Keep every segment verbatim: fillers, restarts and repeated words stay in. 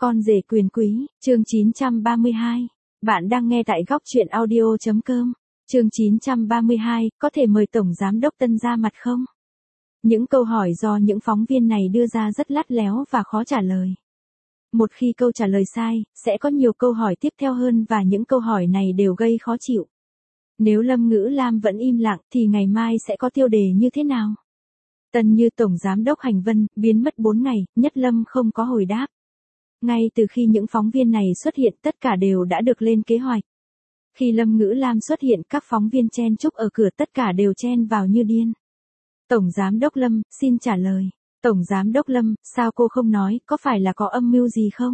Con rể quyền quý, chương chín trăm ba mươi hai. Bạn đang nghe tại góc truyện audio.com. Chương chín trăm ba mươi hai, có thể mời Tổng Giám đốc Tân ra mặt không? Những câu hỏi do những phóng viên này đưa ra rất lắt léo và khó trả lời. Một khi câu trả lời sai, sẽ có nhiều câu hỏi tiếp theo hơn và những câu hỏi này đều gây khó chịu. Nếu Lâm Ngữ Lam vẫn im lặng thì ngày mai sẽ có tiêu đề như thế nào? Tân như Tổng Giám đốc Hành Vân, biến mất bốn ngày, Nhất Lâm không có hồi đáp. Ngay từ khi những phóng viên này xuất hiện tất cả đều đã được lên kế hoạch. Khi Lâm Ngữ Lam xuất hiện các phóng viên chen chúc ở cửa tất cả đều chen vào như điên. Tổng Giám đốc Lâm, xin trả lời. Tổng Giám đốc Lâm, sao cô không nói, có phải là có âm mưu gì không?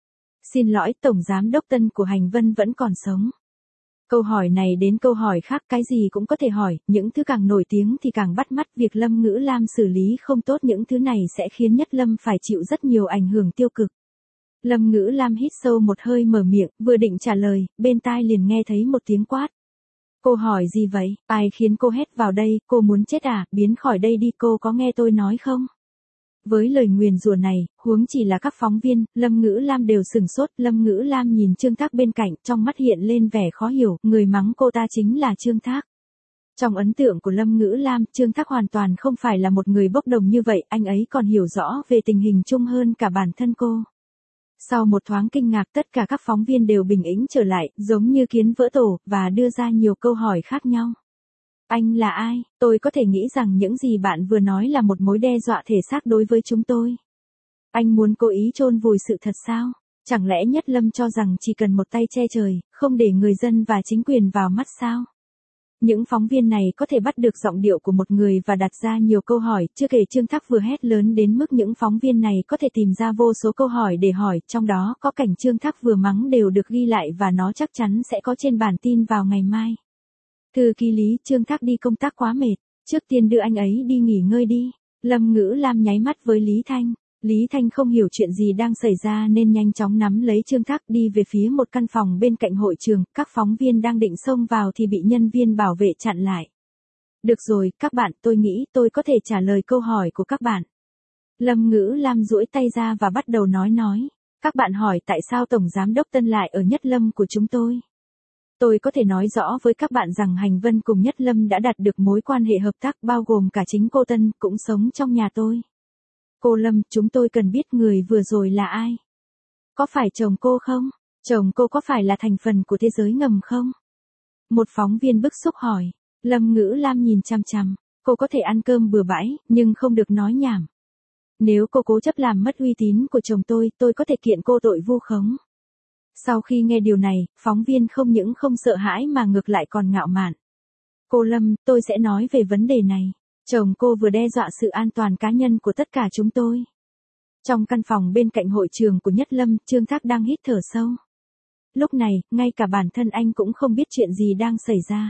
Xin lỗi, Tổng Giám đốc Tân của Hành Vân vẫn còn sống. Câu hỏi này đến câu hỏi khác, cái gì cũng có thể hỏi, những thứ càng nổi tiếng thì càng bắt mắt, việc Lâm Ngữ Lam xử lý không tốt những thứ này sẽ khiến Nhất Lâm phải chịu rất nhiều ảnh hưởng tiêu cực. Lâm Ngữ Lam hít sâu một hơi mở miệng, vừa định trả lời, bên tai liền nghe thấy một tiếng quát. Cô hỏi gì vậy, ai khiến cô hét vào đây, cô muốn chết à, biến khỏi đây đi, cô có nghe tôi nói không? Với lời nguyền rủa này, huống chỉ là các phóng viên, Lâm Ngữ Lam đều sửng sốt, Lâm Ngữ Lam nhìn Trương Thác bên cạnh, trong mắt hiện lên vẻ khó hiểu, người mắng cô ta chính là Trương Thác. Trong ấn tượng của Lâm Ngữ Lam, Trương Thác hoàn toàn không phải là một người bốc đồng như vậy, anh ấy còn hiểu rõ về tình hình chung hơn cả bản thân cô. Sau một thoáng kinh ngạc tất cả các phóng viên đều bình tĩnh trở lại, giống như kiến vỡ tổ, và đưa ra nhiều câu hỏi khác nhau. Anh là ai? Tôi có thể nghĩ rằng những gì bạn vừa nói là một mối đe dọa thể xác đối với chúng tôi. Anh muốn cố ý chôn vùi sự thật sao? Chẳng lẽ Nhất Lâm cho rằng chỉ cần một tay che trời, không để người dân và chính quyền vào mắt sao? Những phóng viên này có thể bắt được giọng điệu của một người và đặt ra nhiều câu hỏi, chưa kể Trương Thác vừa hét lớn đến mức những phóng viên này có thể tìm ra vô số câu hỏi để hỏi, trong đó có cảnh Trương Thác vừa mắng đều được ghi lại và nó chắc chắn sẽ có trên bản tin vào ngày mai. Thư ký Lý, Trương Thác đi công tác quá mệt, trước tiên đưa anh ấy đi nghỉ ngơi đi. Lâm Ngữ Lam nháy mắt với Lý Thanh. Lý Thanh không hiểu chuyện gì đang xảy ra nên nhanh chóng nắm lấy Trương Thác đi về phía một căn phòng bên cạnh hội trường, các phóng viên đang định xông vào thì bị nhân viên bảo vệ chặn lại. Được rồi, các bạn, tôi nghĩ tôi có thể trả lời câu hỏi của các bạn. Lâm Ngữ Lam duỗi tay ra và bắt đầu nói nói. Các bạn hỏi tại sao Tổng Giám đốc Tân lại ở Nhất Lâm của chúng tôi. Tôi có thể nói rõ với các bạn rằng Hành Vân cùng Nhất Lâm đã đạt được mối quan hệ hợp tác bao gồm cả chính cô Tân cũng sống trong nhà tôi. Cô Lâm, chúng tôi cần biết người vừa rồi là ai? Có phải chồng cô không? Chồng cô có phải là thành phần của thế giới ngầm không? Một phóng viên bức xúc hỏi. Lâm Ngữ Lam nhìn chằm chằm. Cô có thể ăn cơm bừa bãi, nhưng không được nói nhảm. Nếu cô cố chấp làm mất uy tín của chồng tôi, tôi có thể kiện cô tội vu khống. Sau khi nghe điều này, phóng viên không những không sợ hãi mà ngược lại còn ngạo mạn. Cô Lâm, tôi sẽ nói về vấn đề này. Chồng cô vừa đe dọa sự an toàn cá nhân của tất cả chúng tôi. Trong căn phòng bên cạnh hội trường của Nhất Lâm, Trương Thác đang hít thở sâu. Lúc này, ngay cả bản thân anh cũng không biết chuyện gì đang xảy ra.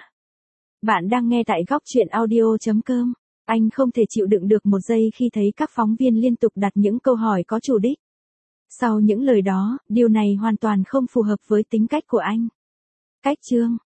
Bạn đang nghe tại góc truyện audio.com. Anh không thể chịu đựng được một giây khi thấy các phóng viên liên tục đặt những câu hỏi có chủ đích. Sau những lời đó, điều này hoàn toàn không phù hợp với tính cách của anh. Cách chương